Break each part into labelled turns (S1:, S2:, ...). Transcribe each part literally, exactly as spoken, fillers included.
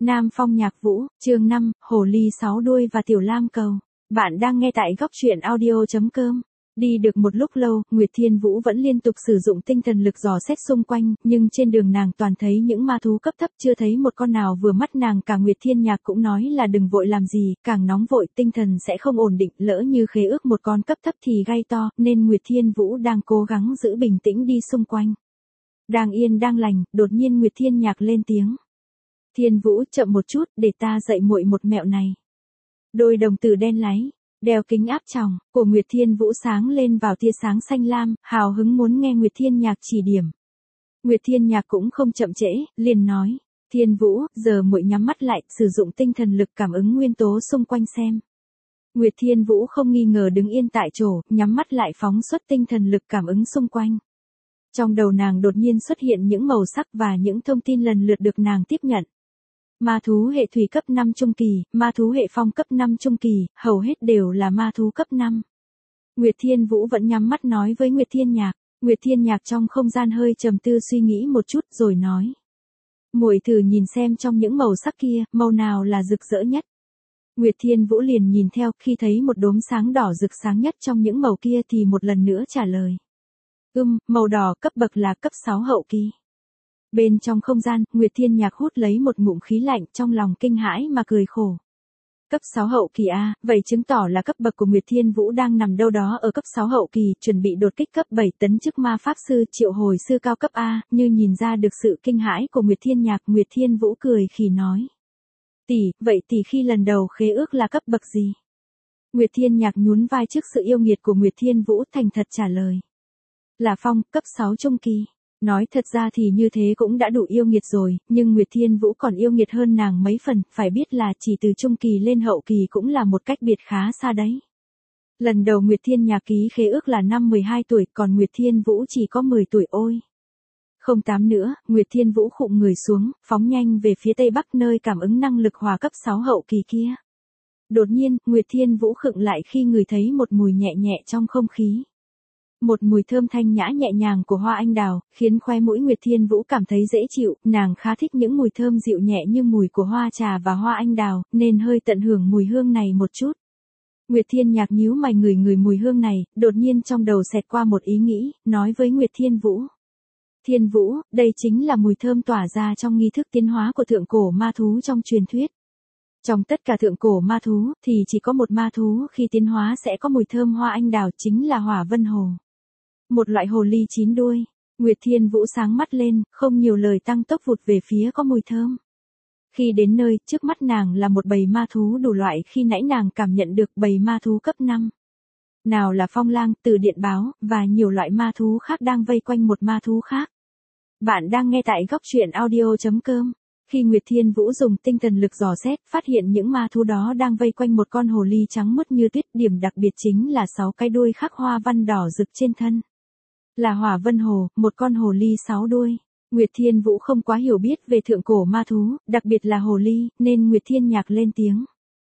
S1: Nam Phong Nhạc Vũ, chương năm, Hồ ly sáu đuôi và Tiểu Lam Cầu. Bạn đang nghe tại góc truyện audio chấm com. Đi được một lúc lâu, Nguyệt Thiên Vũ vẫn liên tục sử dụng tinh thần lực dò xét xung quanh, nhưng trên đường nàng toàn thấy những ma thú cấp thấp, chưa thấy một con nào vừa mắt nàng cả. Nguyệt Thiên Nhạc cũng nói là đừng vội làm gì, càng nóng vội tinh thần sẽ không ổn định, lỡ như khế ước một con cấp thấp thì gay to, nên Nguyệt Thiên Vũ đang cố gắng giữ bình tĩnh đi xung quanh. Đang yên đang lành, đột nhiên Nguyệt Thiên Nhạc lên tiếng. Thiên Vũ, chậm một chút, để ta dạy muội một mẹo này. Đôi đồng tử đen láy, đeo kính áp tròng, của Nguyệt Thiên Vũ sáng lên vào tia sáng xanh lam, hào hứng muốn nghe Nguyệt Thiên Nhạc chỉ điểm. Nguyệt Thiên Nhạc cũng không chậm trễ, liền nói, Thiên Vũ, giờ muội nhắm mắt lại, sử dụng tinh thần lực cảm ứng nguyên tố xung quanh xem. Nguyệt Thiên Vũ không nghi ngờ đứng yên tại chỗ, nhắm mắt lại phóng xuất tinh thần lực cảm ứng xung quanh. Trong đầu nàng đột nhiên xuất hiện những màu sắc và những thông tin lần lượt được nàng tiếp nhận. Ma thú hệ thủy cấp năm trung kỳ, ma thú hệ phong cấp năm trung kỳ, hầu hết đều là ma thú cấp năm. Nguyệt Thiên Vũ vẫn nhắm mắt nói với Nguyệt Thiên Nhạc. Nguyệt Thiên Nhạc trong không gian hơi trầm tư suy nghĩ một chút rồi nói. Muội thử nhìn xem trong những màu sắc kia, màu nào là rực rỡ nhất. Nguyệt Thiên Vũ liền nhìn theo, khi thấy một đốm sáng đỏ rực sáng nhất trong những màu kia thì một lần nữa trả lời. Ừm, màu đỏ cấp bậc là cấp sáu hậu kỳ. Bên trong không gian, Nguyệt Thiên Nhạc hút lấy một ngụm khí lạnh, trong lòng kinh hãi mà cười khổ. Cấp sáu hậu kỳ a, vậy chứng tỏ là cấp bậc của Nguyệt Thiên Vũ đang nằm đâu đó ở cấp sáu hậu kỳ, chuẩn bị đột kích cấp bảy tấn chức ma pháp sư, triệu hồi sư cao cấp A. Như nhìn ra được sự kinh hãi của Nguyệt Thiên Nhạc, Nguyệt Thiên Vũ cười khỉ nói. Tỷ, vậy tỷ khi lần đầu khế ước là cấp bậc gì? Nguyệt Thiên Nhạc nhún vai trước sự yêu nghiệt của Nguyệt Thiên Vũ, thành thật trả lời. Là phong, cấp sáu trung kỳ. Nói thật ra thì như thế cũng đã đủ yêu nghiệt rồi, nhưng Nguyệt Thiên Vũ còn yêu nghiệt hơn nàng mấy phần, phải biết là chỉ từ trung kỳ lên hậu kỳ cũng là một cách biệt khá xa đấy. Lần đầu Nguyệt Thiên Nhạc ký khế ước là năm mười hai tuổi, còn Nguyệt Thiên Vũ chỉ có mười tuổi ôi. Không tám nữa, Nguyệt Thiên Vũ khụm người xuống, phóng nhanh về phía tây bắc nơi cảm ứng năng lực hòa cấp sáu hậu kỳ kia. Đột nhiên, Nguyệt Thiên Vũ khựng lại khi ngửi thấy một mùi nhẹ nhẹ trong không khí. Một mùi thơm thanh nhã nhẹ nhàng của hoa anh đào, khiến khóe mũi Nguyệt Thiên Vũ cảm thấy dễ chịu, nàng khá thích những mùi thơm dịu nhẹ như mùi của hoa trà và hoa anh đào, nên hơi tận hưởng mùi hương này một chút. Nguyệt Thiên Nhạc nhíu mày ngửi ngửi mùi hương này, đột nhiên trong đầu xẹt qua một ý nghĩ, nói với Nguyệt Thiên Vũ. Thiên Vũ, đây chính là mùi thơm tỏa ra trong nghi thức tiến hóa của thượng cổ ma thú trong truyền thuyết. Trong tất cả thượng cổ ma thú, thì chỉ có một ma thú khi tiến hóa sẽ có mùi thơm hoa anh đào, chính là Hỏa Vân Hồ. Một loại hồ ly chín đuôi. Nguyệt Thiên Vũ sáng mắt lên, không nhiều lời tăng tốc vụt về phía có mùi thơm. Khi đến nơi, trước mắt nàng là một bầy ma thú đủ loại, khi nãy nàng cảm nhận được bầy ma thú cấp năm. Nào là phong lang, từ điện báo, và nhiều loại ma thú khác đang vây quanh một ma thú khác. Bạn đang nghe tại góc truyện audio chấm com. Khi Nguyệt Thiên Vũ dùng tinh thần lực dò xét, phát hiện những ma thú đó đang vây quanh một con hồ ly trắng muốt như tuyết, điểm đặc biệt chính là sáu cái đuôi khắc hoa văn đỏ rực trên thân. Là Hỏa Vân Hồ, một con hồ ly sáu đuôi. Nguyệt Thiên Vũ không quá hiểu biết về thượng cổ ma thú, đặc biệt là hồ ly, nên Nguyệt Thiên Nhạc lên tiếng.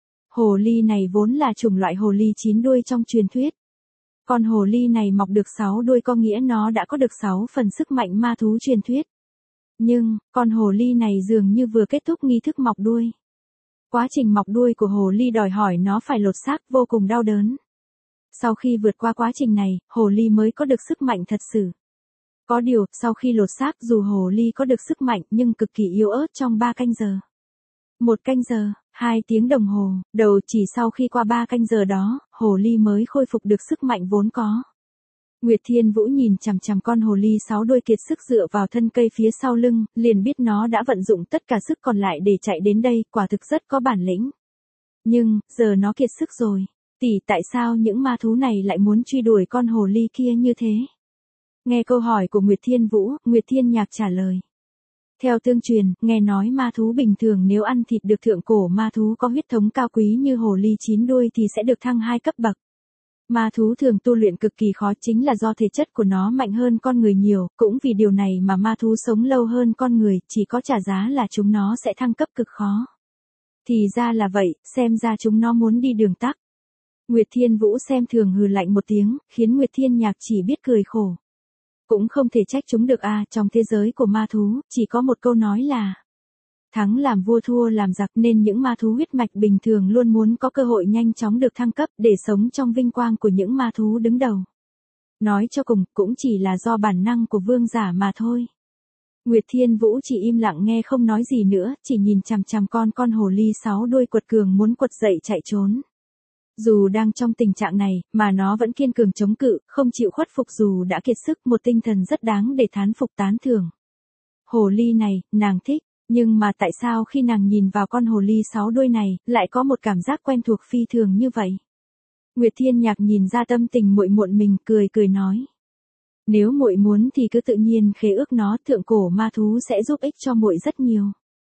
S1: Hồ ly này vốn là chủng loại hồ ly chín đuôi trong truyền thuyết. Con hồ ly này mọc được sáu đuôi có nghĩa nó đã có được sáu phần sức mạnh ma thú truyền thuyết. Nhưng, con hồ ly này dường như vừa kết thúc nghi thức mọc đuôi. Quá trình mọc đuôi của hồ ly đòi hỏi nó phải lột xác vô cùng đau đớn. Sau khi vượt qua quá trình này, hồ ly mới có được sức mạnh thật sự. Có điều, sau khi lột xác dù hồ ly có được sức mạnh nhưng cực kỳ yếu ớt trong ba canh giờ. Một canh giờ, hai tiếng đồng hồ, đầu chỉ sau khi qua ba canh giờ đó, hồ ly mới khôi phục được sức mạnh vốn có. Nguyệt Thiên Vũ nhìn chằm chằm con hồ ly sáu đuôi kiệt sức dựa vào thân cây phía sau lưng, liền biết nó đã vận dụng tất cả sức còn lại để chạy đến đây, quả thực rất có bản lĩnh. Nhưng, giờ nó kiệt sức rồi. Tỷ, tại sao những ma thú này lại muốn truy đuổi con hồ ly kia như thế? Nghe câu hỏi của Nguyệt Thiên Vũ, Nguyệt Thiên Nhạc trả lời. Theo tương truyền, nghe nói ma thú bình thường nếu ăn thịt được thượng cổ ma thú có huyết thống cao quý như hồ ly chín đuôi thì sẽ được thăng hai cấp bậc. Ma thú thường tu luyện cực kỳ khó, chính là do thể chất của nó mạnh hơn con người nhiều, cũng vì điều này mà ma thú sống lâu hơn con người, chỉ có trả giá là chúng nó sẽ thăng cấp cực khó. Thì ra là vậy, xem ra chúng nó muốn đi đường tắc. Nguyệt Thiên Vũ xem thường hừ lạnh một tiếng, khiến Nguyệt Thiên Nhạc chỉ biết cười khổ. Cũng không thể trách chúng được a, trong thế giới của ma thú, chỉ có một câu nói là Thắng làm vua thua làm giặc nên những ma thú huyết mạch bình thường luôn muốn có cơ hội nhanh chóng được thăng cấp để sống trong vinh quang của những ma thú đứng đầu. Nói cho cùng, cũng chỉ là do bản năng của vương giả mà thôi. Nguyệt Thiên Vũ chỉ im lặng nghe không nói gì nữa, chỉ nhìn chằm chằm con con hồ ly sáu đuôi quật cường muốn quật dậy chạy trốn. Dù đang trong tình trạng này, mà nó vẫn kiên cường chống cự, không chịu khuất phục dù đã kiệt sức, một tinh thần rất đáng để thán phục tán thưởng. Hồ ly này, nàng thích, nhưng mà tại sao khi nàng nhìn vào con hồ ly sáu đuôi này, lại có một cảm giác quen thuộc phi thường như vậy? Nguyệt Thiên Nhạc nhìn ra tâm tình muội muội mình, cười cười nói. Nếu muội muốn thì cứ tự nhiên khế ước nó, thượng cổ ma thú sẽ giúp ích cho muội rất nhiều.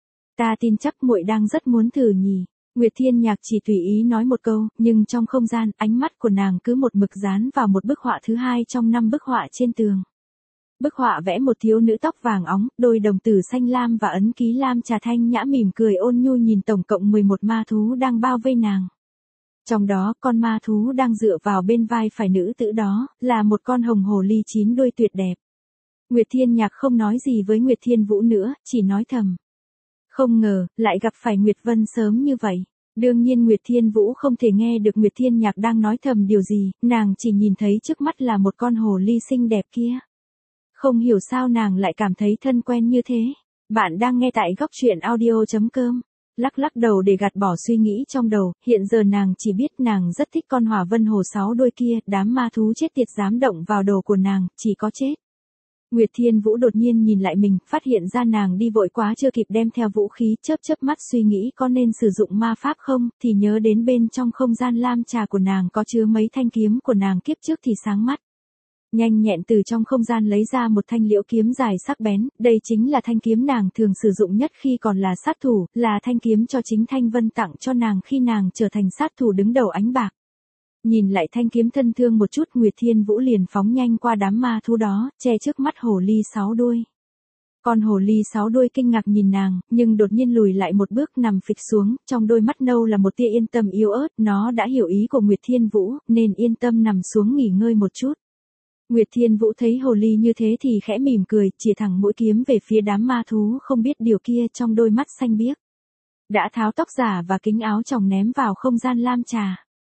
S1: Ta tin chắc muội đang rất muốn thử nhỉ. Nguyệt Thiên Nhạc chỉ tùy ý nói một câu, nhưng trong không gian, ánh mắt của nàng cứ một mực dán vào một bức họa thứ hai trong năm bức họa trên tường. Bức họa vẽ một thiếu nữ tóc vàng óng, đôi đồng tử xanh lam và ấn ký lam trà thanh nhã mỉm cười ôn nhu nhìn tổng cộng mười một ma thú đang bao vây nàng. Trong đó, con ma thú đang dựa vào bên vai phải nữ tử đó, là một con hồng hồ ly chín đuôi tuyệt đẹp. Nguyệt Thiên Nhạc không nói gì với Nguyệt Thiên Vũ nữa, chỉ nói thầm. Không ngờ, lại gặp phải Nguyệt Vân sớm như vậy. Đương nhiên Nguyệt Thiên Vũ không thể nghe được Nguyệt Thiên Nhạc đang nói thầm điều gì, nàng chỉ nhìn thấy trước mắt là một con hồ ly xinh đẹp kia. Không hiểu sao nàng lại cảm thấy thân quen như thế. Bạn đang nghe tại góc truyện audio chấm com. Lắc lắc đầu để gạt bỏ suy nghĩ trong đầu, hiện giờ nàng chỉ biết nàng rất thích con hỏa vân hồ sáu đuôi kia, đám ma thú chết tiệt dám động vào đồ của nàng, chỉ có chết. Nguyệt Thiên Vũ đột nhiên nhìn lại mình, phát hiện ra nàng đi vội quá chưa kịp đem theo vũ khí, chớp chớp mắt suy nghĩ có nên sử dụng ma pháp không, thì nhớ đến bên trong không gian lam trà của nàng có chứa mấy thanh kiếm của nàng kiếp trước thì sáng mắt. Nhanh nhẹn từ trong không gian lấy ra một thanh liễu kiếm dài sắc bén, đây chính là thanh kiếm nàng thường sử dụng nhất khi còn là sát thủ, là thanh kiếm cho chính Thanh Vân tặng cho nàng khi nàng trở thành sát thủ đứng đầu ánh bạc. Nhìn lại thanh kiếm thân thương một chút, Nguyệt Thiên Vũ liền phóng nhanh qua đám ma thú đó, che trước mắt hồ ly sáu đuôi. Con hồ ly sáu đuôi kinh ngạc nhìn nàng, nhưng đột nhiên lùi lại một bước nằm phịch xuống, trong đôi mắt nâu là một tia yên tâm yếu ớt, nó đã hiểu ý của Nguyệt Thiên Vũ, nên yên tâm nằm xuống nghỉ ngơi một chút. Nguyệt Thiên Vũ thấy hồ ly như thế thì khẽ mỉm cười, chỉ thẳng mũi kiếm về phía đám ma thú không biết điều kia trong đôi mắt xanh biếc. Đã tháo tóc giả và kính áo choàng ném vào không gian lam trà.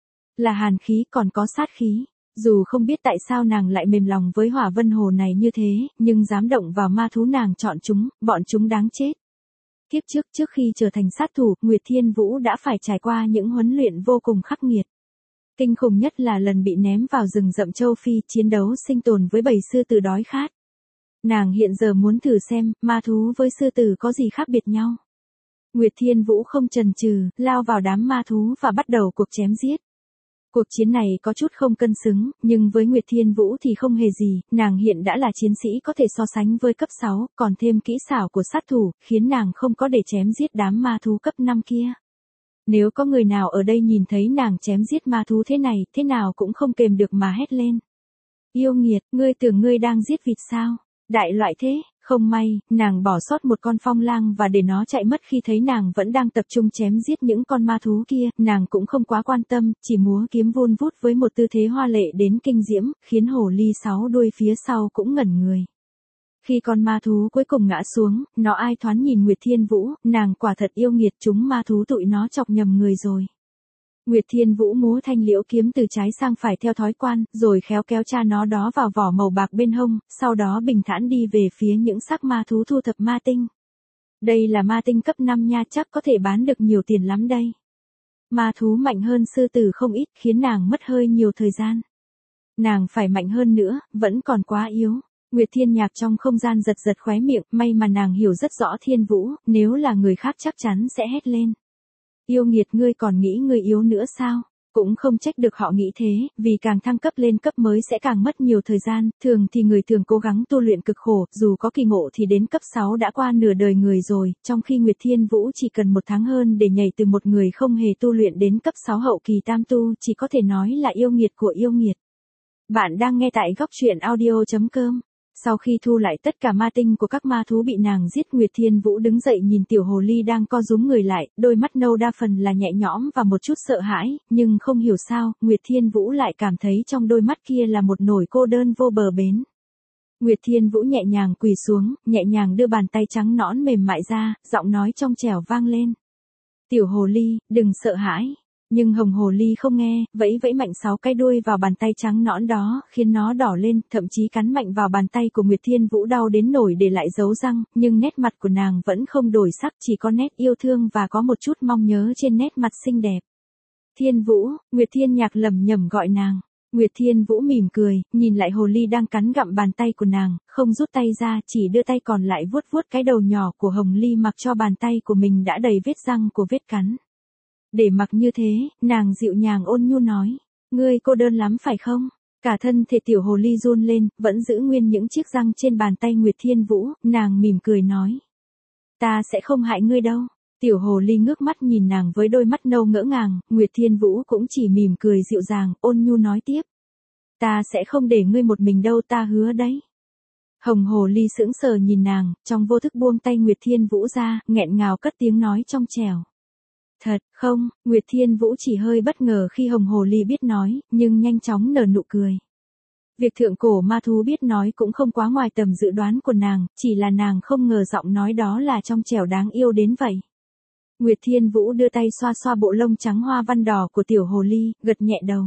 S1: Là hàn khí còn có sát khí. Dù không biết tại sao nàng lại mềm lòng với hỏa vân hồ này như thế, nhưng dám động vào ma thú nàng chọn chúng, bọn chúng đáng chết. Kiếp trước trước khi trở thành sát thủ, Nguyệt Thiên Vũ đã phải trải qua những huấn luyện vô cùng khắc nghiệt. Kinh khủng nhất là lần bị ném vào rừng rậm châu Phi chiến đấu sinh tồn với bầy sư tử đói khát. Nàng hiện giờ muốn thử xem, ma thú với sư tử có gì khác biệt nhau. Nguyệt Thiên Vũ không chần chừ, lao vào đám ma thú và bắt đầu cuộc chém giết. Cuộc chiến này có chút không cân xứng, nhưng với Nguyệt Thiên Vũ thì không hề gì, nàng hiện đã là chiến sĩ có thể so sánh với cấp sáu, còn thêm kỹ xảo của sát thủ, khiến nàng không có để chém giết đám ma thú cấp năm kia. Nếu có người nào ở đây nhìn thấy nàng chém giết ma thú thế này, thế nào cũng không kềm được mà hét lên. Yêu nghiệt, ngươi tưởng ngươi đang giết vịt sao? Đại loại thế, không may, nàng bỏ sót một con phong lang và để nó chạy mất khi thấy nàng vẫn đang tập trung chém giết những con ma thú kia, nàng cũng không quá quan tâm, chỉ múa kiếm vun vút với một tư thế hoa lệ đến kinh diễm, khiến hồ ly sáu đuôi phía sau cũng ngẩn người. Khi con ma thú cuối cùng ngã xuống, nó ai thoáng nhìn Nguyệt Thiên Vũ, nàng quả thật yêu nghiệt, chúng ma thú tụi nó chọc nhầm người rồi. Nguyệt Thiên Vũ múa thanh liễu kiếm từ trái sang phải theo thói quen, rồi khéo kéo cha nó đó vào vỏ màu bạc bên hông, sau đó bình thản đi về phía những xác ma thú thu thập ma tinh. Đây là ma tinh cấp năm nha, chắc có thể bán được nhiều tiền lắm đây. Ma thú mạnh hơn sư tử không ít, khiến nàng mất hơi nhiều thời gian. Nàng phải mạnh hơn nữa, vẫn còn quá yếu. Nguyệt Thiên Nhạc trong không gian giật giật khóe miệng, may mà nàng hiểu rất rõ Thiên Vũ, nếu là người khác chắc chắn sẽ hét lên. Yêu nghiệt, ngươi còn nghĩ ngươi yếu nữa sao? Cũng không trách được họ nghĩ thế, vì càng thăng cấp lên cấp mới sẽ càng mất nhiều thời gian, thường thì người thường cố gắng tu luyện cực khổ, dù có kỳ ngộ thì đến cấp sáu đã qua nửa đời người rồi, trong khi Nguyệt Thiên Vũ chỉ cần một tháng hơn để nhảy từ một người không hề tu luyện đến cấp sáu hậu kỳ tam tu, chỉ có thể nói là yêu nghiệt của yêu nghiệt. Bạn đang nghe tại góc truyện audio chấm com. Sau khi thu lại tất cả ma tinh của các ma thú bị nàng giết, Nguyệt Thiên Vũ đứng dậy nhìn tiểu hồ ly đang co rúm người lại, đôi mắt nâu đa phần là nhẹ nhõm và một chút sợ hãi, nhưng không hiểu sao, Nguyệt Thiên Vũ lại cảm thấy trong đôi mắt kia là một nỗi cô đơn vô bờ bến. Nguyệt Thiên Vũ nhẹ nhàng quỳ xuống, nhẹ nhàng đưa bàn tay trắng nõn mềm mại ra, giọng nói trong trẻo vang lên. Tiểu hồ ly, đừng sợ hãi. Nhưng hồng hồ ly không nghe, vẫy vẫy mạnh sáu cái đuôi vào bàn tay trắng nõn đó, khiến nó đỏ lên, thậm chí cắn mạnh vào bàn tay của Nguyệt Thiên Vũ đau đến nổi để lại dấu răng, nhưng nét mặt của nàng vẫn không đổi sắc, chỉ có nét yêu thương và có một chút mong nhớ trên nét mặt xinh đẹp. Thiên Vũ, Nguyệt Thiên Nhạc lẩm nhẩm gọi nàng. Nguyệt Thiên Vũ mỉm cười, nhìn lại hồ ly đang cắn gặm bàn tay của nàng, không rút tay ra, chỉ đưa tay còn lại vuốt vuốt cái đầu nhỏ của hồng ly mặc cho bàn tay của mình đã đầy vết răng của vết cắn. Để mặc như thế, nàng dịu nhàng ôn nhu nói, ngươi cô đơn lắm phải không? Cả thân thể tiểu hồ ly run lên, vẫn giữ nguyên những chiếc răng trên bàn tay Nguyệt Thiên Vũ, nàng mỉm cười nói. Ta sẽ không hại ngươi đâu. Tiểu hồ ly ngước mắt nhìn nàng với đôi mắt nâu ngỡ ngàng, Nguyệt Thiên Vũ cũng chỉ mỉm cười dịu dàng, ôn nhu nói tiếp. Ta sẽ không để ngươi một mình đâu, ta hứa đấy. Hồng hồ ly sững sờ nhìn nàng, trong vô thức buông tay Nguyệt Thiên Vũ ra, nghẹn ngào cất tiếng nói trong trẻo. Thật, không, Nguyệt Thiên Vũ chỉ hơi bất ngờ khi hồng hồ ly biết nói, nhưng nhanh chóng nở nụ cười. Việc thượng cổ ma thú biết nói cũng không quá ngoài tầm dự đoán của nàng, chỉ là nàng không ngờ giọng nói đó là trong trẻo đáng yêu đến vậy. Nguyệt Thiên Vũ đưa tay xoa xoa bộ lông trắng hoa văn đỏ của tiểu hồ ly, gật nhẹ đầu.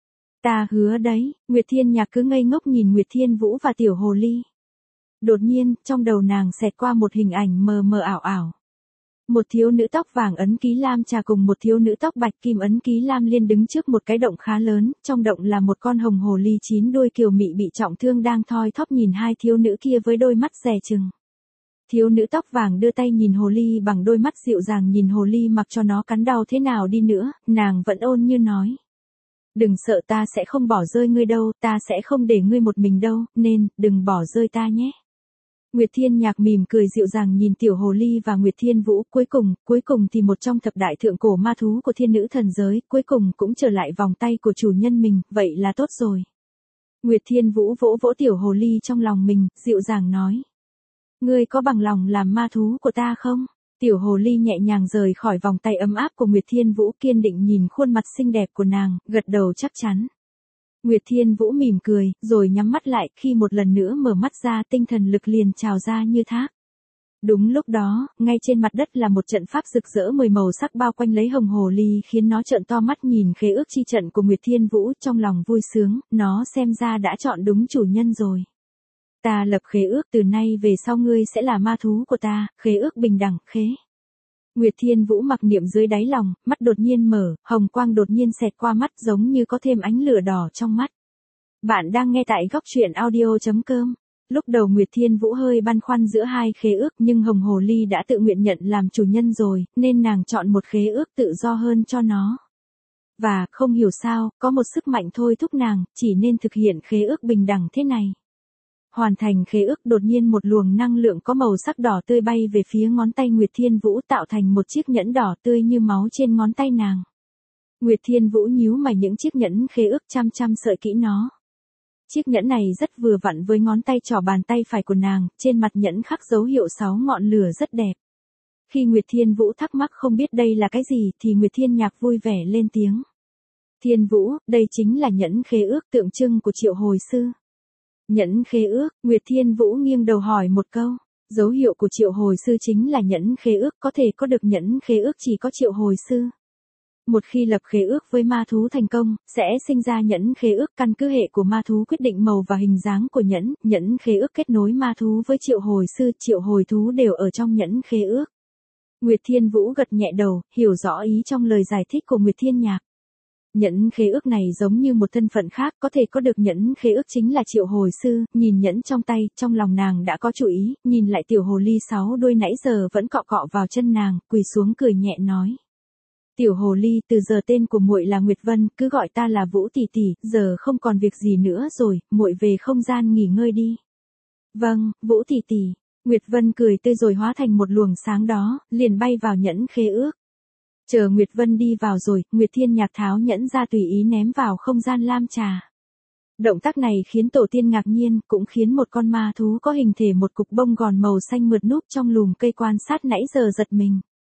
S1: Ta hứa đấy, Nguyệt Thiên Nhạc cứ ngây ngốc nhìn Nguyệt Thiên Vũ và tiểu hồ ly. Đột nhiên, trong đầu nàng xẹt qua một hình ảnh mờ mờ ảo ảo. Một thiếu nữ tóc vàng ấn ký lam trà cùng một thiếu nữ tóc bạch kim ấn ký lam liên đứng trước một cái động khá lớn, trong động là một con hồng hồ ly chín đuôi kiều mị bị trọng thương đang thoi thóp nhìn hai thiếu nữ kia với đôi mắt dè chừng. Thiếu nữ tóc vàng đưa tay nhìn hồ ly bằng đôi mắt dịu dàng nhìn hồ ly mặc cho nó cắn đau thế nào đi nữa, nàng vẫn ôn như nói. Đừng sợ, ta sẽ không bỏ rơi ngươi đâu, ta sẽ không để ngươi một mình đâu, nên, đừng bỏ rơi ta nhé. Nguyệt Thiên Nhạc mỉm cười dịu dàng nhìn tiểu hồ ly và Nguyệt Thiên Vũ, cuối cùng, cuối cùng thì một trong thập đại thượng cổ ma thú của thiên nữ thần giới, cuối cùng cũng trở lại vòng tay của chủ nhân mình, vậy là tốt rồi. Nguyệt Thiên Vũ vỗ vỗ tiểu hồ ly trong lòng mình, dịu dàng nói. Ngươi có bằng lòng làm ma thú của ta không? Tiểu hồ ly nhẹ nhàng rời khỏi vòng tay ấm áp của Nguyệt Thiên Vũ, kiên định nhìn khuôn mặt xinh đẹp của nàng, gật đầu chắc chắn. Nguyệt Thiên Vũ mỉm cười, rồi nhắm mắt lại, khi một lần nữa mở mắt ra tinh thần lực liền trào ra như thác. Đúng lúc đó, ngay trên mặt đất là một trận pháp rực rỡ mười màu sắc bao quanh lấy hồng hồ ly khiến nó trợn to mắt nhìn khế ước chi trận của Nguyệt Thiên Vũ trong lòng vui sướng, nó xem ra đã chọn đúng chủ nhân rồi. Ta lập khế ước từ nay về sau ngươi sẽ là ma thú của ta, khế ước bình đẳng, khế. Nguyệt Thiên Vũ mặc niệm dưới đáy lòng, mắt đột nhiên mở, hồng quang đột nhiên xẹt qua mắt giống như có thêm ánh lửa đỏ trong mắt. Bạn đang nghe tại góc truyện audio chấm com. Lúc đầu Nguyệt Thiên Vũ hơi băn khoăn giữa hai khế ước nhưng hồng hồ ly đã tự nguyện nhận làm chủ nhân rồi, nên nàng chọn một khế ước tự do hơn cho nó. Và, không hiểu sao, có một sức mạnh thôi thúc nàng, chỉ nên thực hiện khế ước bình đẳng thế này. Hoàn thành khế ước đột nhiên một luồng năng lượng có màu sắc đỏ tươi bay về phía ngón tay Nguyệt Thiên Vũ tạo thành một chiếc nhẫn đỏ tươi như máu trên ngón tay nàng. Nguyệt Thiên Vũ nhíu mày những chiếc nhẫn khế ước chăm chăm sợi kỹ nó. Chiếc nhẫn này rất vừa vặn với ngón tay trỏ bàn tay phải của nàng, trên mặt nhẫn khắc dấu hiệu sáu ngọn lửa rất đẹp. Khi Nguyệt Thiên Vũ thắc mắc không biết đây là cái gì thì Nguyệt Thiên Nhạc vui vẻ lên tiếng. Thiên Vũ, đây chính là nhẫn khế ước tượng trưng của Triệu Hồi Sư. Nhẫn khế ước, Nguyệt Thiên Vũ nghiêng đầu hỏi một câu. Dấu hiệu của Triệu Hồi Sư chính là nhẫn khế ước, có thể có được nhẫn khế ước chỉ có Triệu Hồi Sư. Một khi lập khế ước với ma thú thành công, sẽ sinh ra nhẫn khế ước, căn cứ hệ của ma thú quyết định màu và hình dáng của nhẫn, nhẫn khế ước kết nối ma thú với Triệu Hồi Sư, Triệu Hồi thú đều ở trong nhẫn khế ước. Nguyệt Thiên Vũ gật nhẹ đầu, hiểu rõ ý trong lời giải thích của Nguyệt Thiên Nhạc. Nhẫn khế ước này giống như một thân phận khác, có thể có được nhẫn khế ước chính là Triệu Hồi Sư, nhìn nhẫn trong tay, trong lòng nàng đã có chủ ý, nhìn lại tiểu hồ ly sáu đuôi nãy giờ vẫn cọ cọ vào chân nàng, quỳ xuống cười nhẹ nói. Tiểu hồ ly, từ giờ tên của muội là Nguyệt Vân, cứ gọi ta là Vũ tỷ tỷ, giờ không còn việc gì nữa rồi, muội về không gian nghỉ ngơi đi. Vâng, Vũ tỷ tỷ. Nguyệt Vân cười tươi rồi hóa thành một luồng sáng đó, liền bay vào nhẫn khế ước. Chờ Nguyệt Vân đi vào rồi, Nguyệt Thiên Nhạc tháo nhẫn ra tùy ý ném vào không gian lam trà. Động tác này khiến tổ tiên ngạc nhiên, cũng khiến một con ma thú có hình thể một cục bông gòn màu xanh mượt núp trong lùm cây quan sát nãy giờ giật mình.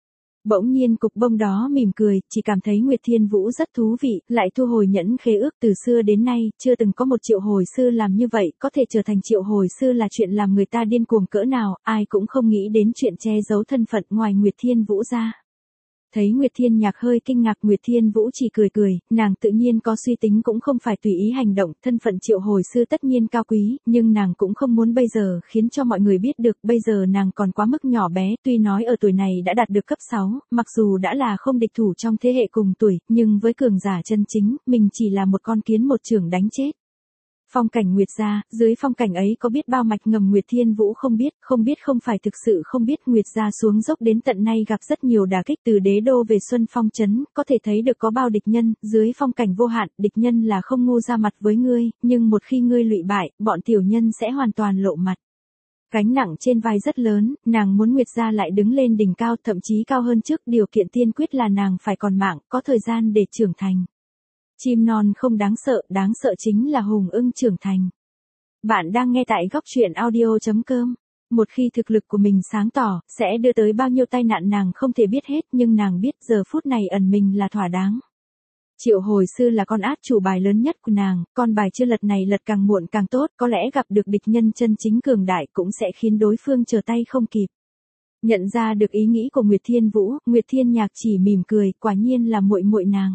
S1: Bỗng nhiên cục bông đó mỉm cười, chỉ cảm thấy Nguyệt Thiên Vũ rất thú vị, lại thu hồi nhẫn khế ước. Từ xưa đến nay, chưa từng có một triệu hồi sư làm như vậy, có thể trở thành triệu hồi sư là chuyện làm người ta điên cuồng cỡ nào, ai cũng không nghĩ đến chuyện che giấu thân phận ngoài Nguyệt Thiên Vũ ra. Thấy Nguyệt Thiên Nhạc hơi kinh ngạc, Nguyệt Thiên Vũ chỉ cười cười, nàng tự nhiên có suy tính cũng không phải tùy ý hành động, thân phận triệu hồi sư tất nhiên cao quý, nhưng nàng cũng không muốn bây giờ khiến cho mọi người biết được, bây giờ nàng còn quá mức nhỏ bé, tuy nói ở tuổi này đã đạt được cấp sáu, mặc dù đã là không địch thủ trong thế hệ cùng tuổi, nhưng với cường giả chân chính, mình chỉ là một con kiến một chưởng đánh chết. Phong cảnh Nguyệt gia, dưới phong cảnh ấy có biết bao mạch ngầm Nguyệt Thiên Vũ không biết, không biết không phải thực sự không biết. Nguyệt gia xuống dốc đến tận nay gặp rất nhiều đả kích, từ đế đô về Xuân Phong trấn, có thể thấy được có bao địch nhân, dưới phong cảnh vô hạn, địch nhân là không ngu ra mặt với ngươi, nhưng một khi ngươi lụy bại, bọn tiểu nhân sẽ hoàn toàn lộ mặt. Gánh nặng trên vai rất lớn, nàng muốn Nguyệt gia lại đứng lên đỉnh cao, thậm chí cao hơn trước, điều kiện tiên quyết là nàng phải còn mạng, có thời gian để trưởng thành. Chim non không đáng sợ, đáng sợ chính là hùng ưng trưởng thành. Bạn đang nghe tại góc truyện audio chấm com. Một khi thực lực của mình sáng tỏ, sẽ đưa tới bao nhiêu tai nạn nàng không thể biết hết, nhưng nàng biết giờ phút này ẩn mình là thỏa đáng. Triệu hồi sư là con át chủ bài lớn nhất của nàng, con bài chưa lật này lật càng muộn càng tốt, có lẽ gặp được địch nhân chân chính cường đại cũng sẽ khiến đối phương trở tay không kịp. Nhận ra được ý nghĩ của Nguyệt Thiên Vũ, Nguyệt Thiên Nhạc chỉ mỉm cười, quả nhiên là muội muội nàng.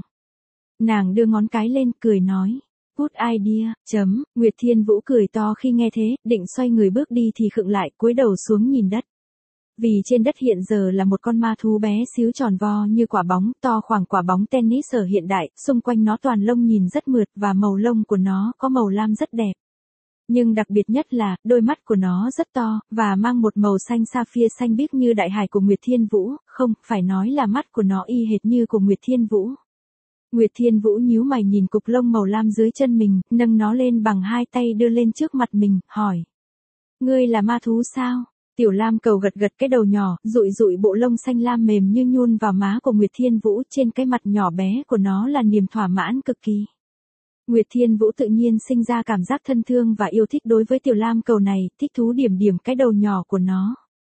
S1: Nàng đưa ngón cái lên, cười nói, good idea, chấm, Nguyệt Thiên Vũ cười to khi nghe thế, định xoay người bước đi thì khựng lại, cúi đầu xuống nhìn đất. Vì trên đất hiện giờ là một con ma thú bé xíu tròn vo như quả bóng, to khoảng quả bóng tennis ở hiện đại, xung quanh nó toàn lông nhìn rất mượt và màu lông của nó có màu lam rất đẹp. Nhưng đặc biệt nhất là, đôi mắt của nó rất to, và mang một màu xanh sapphire xanh biếc như đại hải của Nguyệt Thiên Vũ, không, phải nói là mắt của nó y hệt như của Nguyệt Thiên Vũ. Nguyệt Thiên Vũ nhíu mày nhìn cục lông màu lam dưới chân mình, nâng nó lên bằng hai tay đưa lên trước mặt mình, hỏi. Ngươi là ma thú sao? Tiểu Lam Cầu gật gật cái đầu nhỏ, dụi dụi bộ lông xanh lam mềm như nhún vào má của Nguyệt Thiên Vũ, trên cái mặt nhỏ bé của nó là niềm thỏa mãn cực kỳ. Nguyệt Thiên Vũ tự nhiên sinh ra cảm giác thân thương và yêu thích đối với Tiểu Lam Cầu này, thích thú điểm điểm cái đầu nhỏ của nó.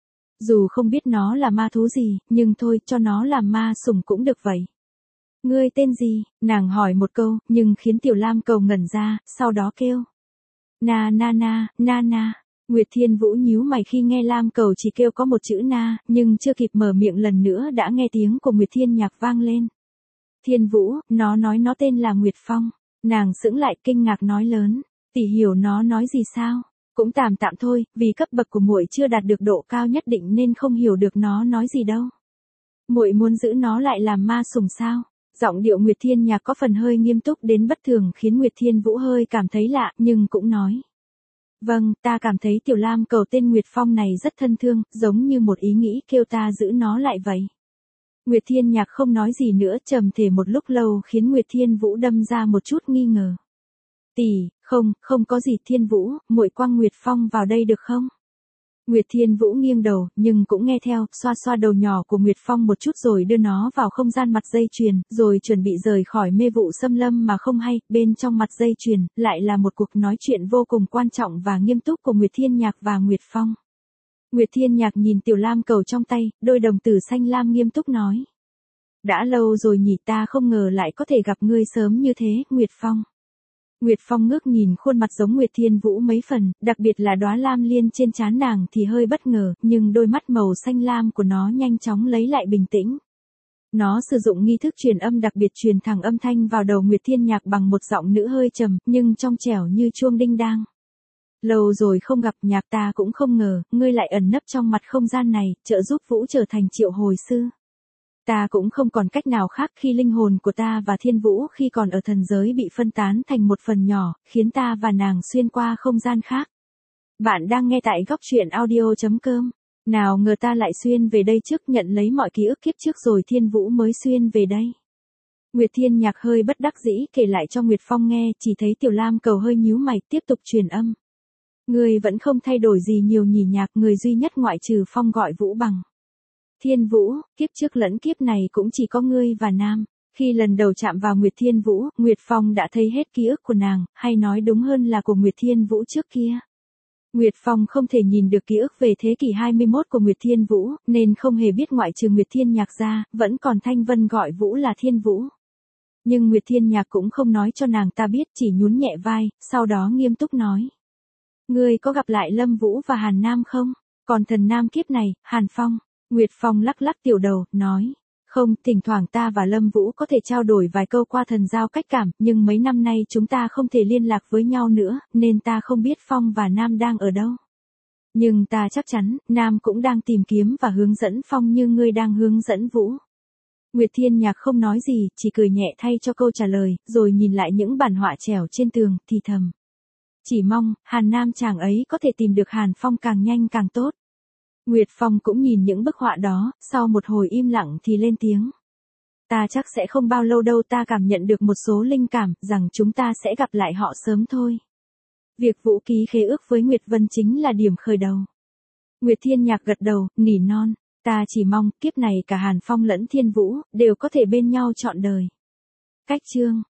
S1: Dù không biết nó là ma thú gì, nhưng thôi, cho nó làm ma sủng cũng được vậy. Ngươi tên gì? Nàng hỏi một câu, nhưng khiến Tiểu Lam Cầu ngẩn ra, sau đó kêu. Na na na, na na. Nguyệt Thiên Vũ nhíu mày khi nghe Lam Cầu chỉ kêu có một chữ na, nhưng chưa kịp mở miệng lần nữa đã nghe tiếng của Nguyệt Thiên Nhạc vang lên. Thiên Vũ, nó nói nó tên là Nguyệt Phong. Nàng sững lại kinh ngạc nói lớn, tỷ hiểu nó nói gì sao? Cũng tạm tạm thôi, vì cấp bậc của muội chưa đạt được độ cao nhất định nên không hiểu được nó nói gì đâu. Muội muốn giữ nó lại làm ma sủng sao? Giọng điệu Nguyệt Thiên Nhạc có phần hơi nghiêm túc đến bất thường khiến Nguyệt Thiên Vũ hơi cảm thấy lạ, nhưng cũng nói. Vâng, ta cảm thấy Tiểu Lam Cầu tên Nguyệt Phong này rất thân thương, giống như một ý nghĩ kêu ta giữ nó lại vậy. Nguyệt Thiên Nhạc không nói gì nữa, trầm thể một lúc lâu khiến Nguyệt Thiên Vũ đâm ra một chút nghi ngờ. Tỷ, không, không có gì Thiên Vũ, muội quăng Nguyệt Phong vào đây được không? Nguyệt Thiên Vũ nghiêng đầu, nhưng cũng nghe theo, xoa xoa đầu nhỏ của Nguyệt Phong một chút rồi đưa nó vào không gian mặt dây chuyền, rồi chuẩn bị rời khỏi mê vụ xâm lâm mà không hay, bên trong mặt dây chuyền, lại là một cuộc nói chuyện vô cùng quan trọng và nghiêm túc của Nguyệt Thiên Nhạc và Nguyệt Phong. Nguyệt Thiên Nhạc nhìn Tiểu Lam Cầu trong tay, đôi đồng tử xanh lam nghiêm túc nói. Đã lâu rồi nhỉ, ta không ngờ lại có thể gặp ngươi sớm như thế, Nguyệt Phong. Nguyệt Phong ngước nhìn khuôn mặt giống Nguyệt Thiên Vũ mấy phần, đặc biệt là đóa lam liên trên trán nàng thì hơi bất ngờ, nhưng đôi mắt màu xanh lam của nó nhanh chóng lấy lại bình tĩnh. Nó sử dụng nghi thức truyền âm đặc biệt truyền thẳng âm thanh vào đầu Nguyệt Thiên Nhạc bằng một giọng nữ hơi trầm, nhưng trong trẻo như chuông đinh đang. Lâu rồi không gặp, Nhạc, ta cũng không ngờ, ngươi lại ẩn nấp trong mặt không gian này, trợ giúp Vũ trở thành triệu hồi sư. Ta cũng không còn cách nào khác khi linh hồn của ta và Thiên Vũ khi còn ở thần giới bị phân tán thành một phần nhỏ, khiến ta và nàng xuyên qua không gian khác. Bạn đang nghe tại góc truyện audio chấm com. Nào ngờ ta lại xuyên về đây trước, nhận lấy mọi ký ức kiếp trước rồi Thiên Vũ mới xuyên về đây. Nguyệt Thiên Nhạc hơi bất đắc dĩ kể lại cho Nguyệt Phong nghe, chỉ thấy Tiểu Lam Cầu hơi nhíu mày tiếp tục truyền âm. Người vẫn không thay đổi gì nhiều nhỉ Nhạc, người duy nhất ngoại trừ Phong gọi Vũ bằng Thiên Vũ, kiếp trước lẫn kiếp này cũng chỉ có ngươi và Nam. Khi lần đầu chạm vào Nguyệt Thiên Vũ, Nguyệt Phong đã thấy hết ký ức của nàng, hay nói đúng hơn là của Nguyệt Thiên Vũ trước kia. Nguyệt Phong không thể nhìn được ký ức về thế kỷ hai mươi mốt của Nguyệt Thiên Vũ, nên không hề biết ngoại trừ Nguyệt Thiên Nhạc ra, vẫn còn Thanh Vân gọi Vũ là Thiên Vũ. Nhưng Nguyệt Thiên Nhạc cũng không nói cho nàng ta biết, chỉ nhún nhẹ vai, sau đó nghiêm túc nói. Ngươi có gặp lại Lâm Vũ và Hàn Nam không? Còn thần nam kiếp này, Hàn Phong. Nguyệt Phong lắc lắc tiểu đầu, nói. Không, thỉnh thoảng ta và Lâm Vũ có thể trao đổi vài câu qua thần giao cách cảm, nhưng mấy năm nay chúng ta không thể liên lạc với nhau nữa, nên ta không biết Phong và Nam đang ở đâu. Nhưng ta chắc chắn, Nam cũng đang tìm kiếm và hướng dẫn Phong như ngươi đang hướng dẫn Vũ. Nguyệt Thiên Nhạc không nói gì, chỉ cười nhẹ thay cho câu trả lời, rồi nhìn lại những bản họa treo trên tường, thì thầm. Chỉ mong, Hàn Nam chàng ấy có thể tìm được Hàn Phong càng nhanh càng tốt. Nguyệt Phong cũng nhìn những bức họa đó, sau một hồi im lặng thì lên tiếng. Ta chắc sẽ không bao lâu đâu, ta cảm nhận được một số linh cảm, rằng chúng ta sẽ gặp lại họ sớm thôi. Việc Vũ ký khế ước với Nguyệt Vân chính là điểm khởi đầu. Nguyệt Thiên Nhạc gật đầu, nỉ non, ta chỉ mong, kiếp này cả Hàn Phong lẫn Thiên Vũ, đều có thể bên nhau trọn đời. Cách chương